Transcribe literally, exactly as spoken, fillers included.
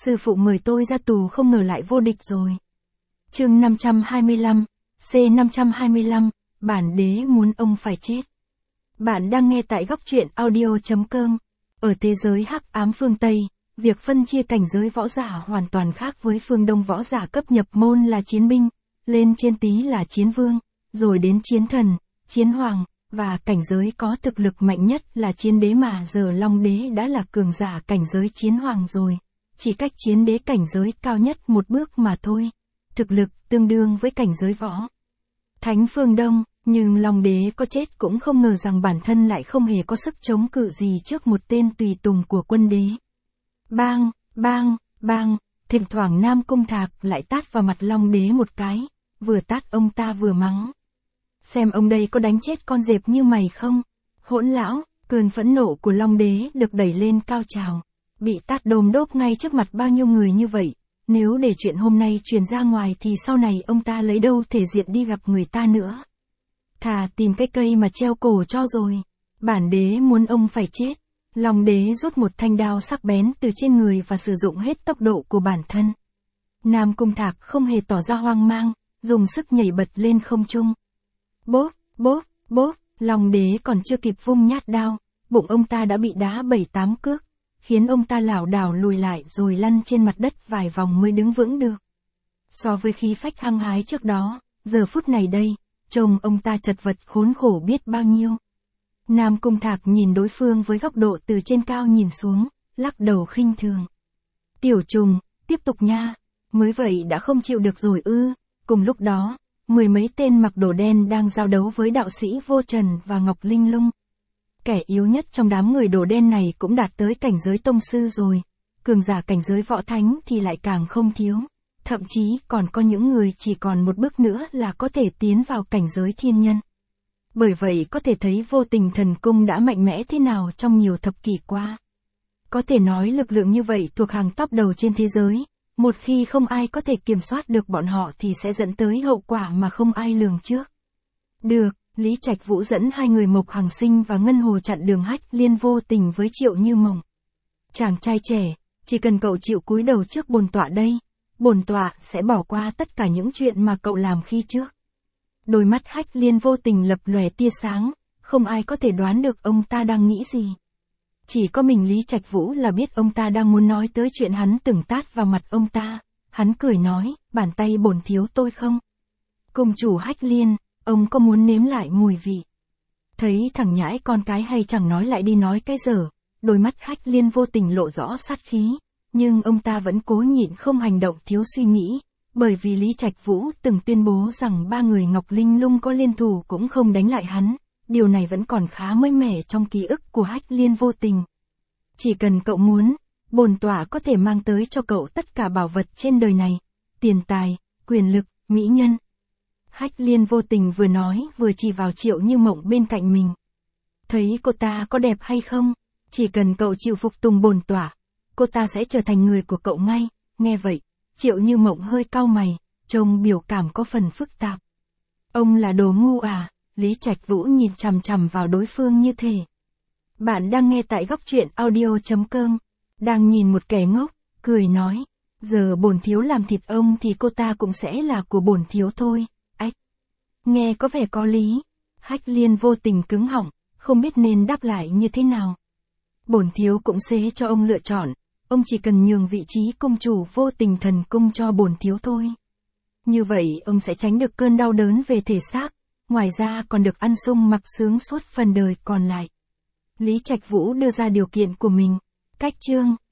Sư phụ mời tôi ra tù không ngờ lại vô địch rồi. Chương năm trăm hai mươi lăm, C năm trăm hai mươi lăm, bản đế muốn ông phải chết. Bạn đang nghe tại góc truyện audio chấm com. Ở thế giới hắc ám phương Tây, việc phân chia cảnh giới võ giả hoàn toàn khác với phương Đông. Võ giả cấp nhập môn là chiến binh, lên trên tí là chiến vương, rồi đến chiến thần, chiến hoàng, và cảnh giới có thực lực mạnh nhất là chiến đế, mà giờ Long đế đã là cường giả cảnh giới chiến hoàng rồi. Chỉ cách chiến đế cảnh giới cao nhất một bước mà thôi. Thực lực tương đương với cảnh giới võ thánh phương Đông, nhưng Long đế có chết cũng không ngờ rằng bản thân lại không hề có sức chống cự gì trước một tên tùy tùng của quân đế. Bang, bang, bang, thỉnh thoảng Nam Cung Thạc lại tát vào mặt Long đế một cái, vừa tát ông ta vừa mắng. Xem ông đây có đánh chết con dẹp như mày không? Hỗn lão, cơn phẫn nộ của Long đế được đẩy lên cao trào. Bị tát đồm đốp ngay trước mặt bao nhiêu người như vậy, nếu để chuyện hôm nay truyền ra ngoài thì sau này ông ta lấy đâu thể diện đi gặp người ta nữa. Thà tìm cái cây mà treo cổ cho rồi. Bản đế muốn ông phải chết. Long đế rút một thanh đao sắc bén từ trên người và sử dụng hết tốc độ của bản thân. Nam Cung Thạc không hề tỏ ra hoang mang, dùng sức nhảy bật lên không trung. Bốp, bốp, bốp, Long đế còn chưa kịp vung nhát đao, bụng ông ta đã bị đá bảy tám cước, khiến ông ta lảo đảo lùi lại rồi lăn trên mặt đất vài vòng mới đứng vững được. So với khí phách hăng hái trước đó, giờ phút này đây, trông ông ta chật vật khốn khổ biết bao nhiêu. Nam Cung Thạc nhìn đối phương với góc độ từ trên cao nhìn xuống, lắc đầu khinh thường. Tiểu trùng, tiếp tục nha, mới vậy đã không chịu được rồi ư. Cùng lúc đó, mười mấy tên mặc đồ đen đang giao đấu với đạo sĩ Vô Trần và Ngọc Linh Lung. Kẻ yếu nhất trong đám người đồ đen này cũng đạt tới cảnh giới tông sư rồi, cường giả cảnh giới võ thánh thì lại càng không thiếu, thậm chí còn có những người chỉ còn một bước nữa là có thể tiến vào cảnh giới thiên nhân. Bởi vậy có thể thấy Vô Tình Thần Cung đã mạnh mẽ thế nào trong nhiều thập kỷ qua. Có thể nói lực lượng như vậy thuộc hàng top đầu trên thế giới, một khi không ai có thể kiểm soát được bọn họ thì sẽ dẫn tới hậu quả mà không ai lường trước. Được, Lý Trạch Vũ dẫn hai người Mộc Hằng Sinh và Ngân Hồ chặn đường Hách Liên vô tình với Triệu Như Mộng. Chàng trai trẻ, chỉ cần cậu chịu cúi đầu trước bổn tọa đây, bổn tọa sẽ bỏ qua tất cả những chuyện mà cậu làm khi trước. Đôi mắt Hách Liên vô tình lập lòe tia sáng, không ai có thể đoán được ông ta đang nghĩ gì. Chỉ có mình Lý Trạch Vũ là biết ông ta đang muốn nói tới chuyện hắn từng tát vào mặt ông ta. Hắn cười nói, bàn tay bổn thiếu tôi không? Cung chủ Hách Liên, ông có muốn nếm lại mùi vị? Thấy thằng nhãi con cái hay chẳng nói lại đi nói cái dở, đôi mắt Hách Liên vô tình lộ rõ sát khí, nhưng ông ta vẫn cố nhịn không hành động thiếu suy nghĩ, bởi vì Lý Trạch Vũ từng tuyên bố rằng ba người Ngọc Linh Lung có liên thủ cũng không đánh lại hắn, điều này vẫn còn khá mới mẻ trong ký ức của Hách Liên vô tình. Chỉ cần cậu muốn, bổn tọa có thể mang tới cho cậu tất cả bảo vật trên đời này, tiền tài, quyền lực, mỹ nhân. Hách Liên vô tình vừa nói vừa chỉ vào Triệu Như Mộng bên cạnh mình. Thấy cô ta có đẹp hay không? Chỉ cần cậu chịu phục tùng bổn tọa, cô ta sẽ trở thành người của cậu ngay. Nghe vậy, Triệu Như Mộng hơi cau mày, trông biểu cảm có phần phức tạp. Ông là đồ ngu à? Lý Trạch Vũ nhìn chằm chằm vào đối phương như thế. Bạn đang nghe tại góc truyện audio chấm com, đang nhìn một kẻ ngốc, cười nói, giờ bổn thiếu làm thịt ông thì cô ta cũng sẽ là của bổn thiếu thôi. Ách, nghe có vẻ có lý. Hách Liên vô tình cứng họng, không biết nên đáp lại như thế nào. Bổn thiếu cũng sẽ cho ông lựa chọn, ông chỉ cần nhường vị trí cung chủ Vô Tình Thần Cung cho bổn thiếu thôi. Như vậy ông sẽ tránh được cơn đau đớn về thể xác, ngoài ra còn được ăn sung mặc sướng suốt phần đời còn lại. Lý Trạch Vũ đưa ra điều kiện của mình. Cách chương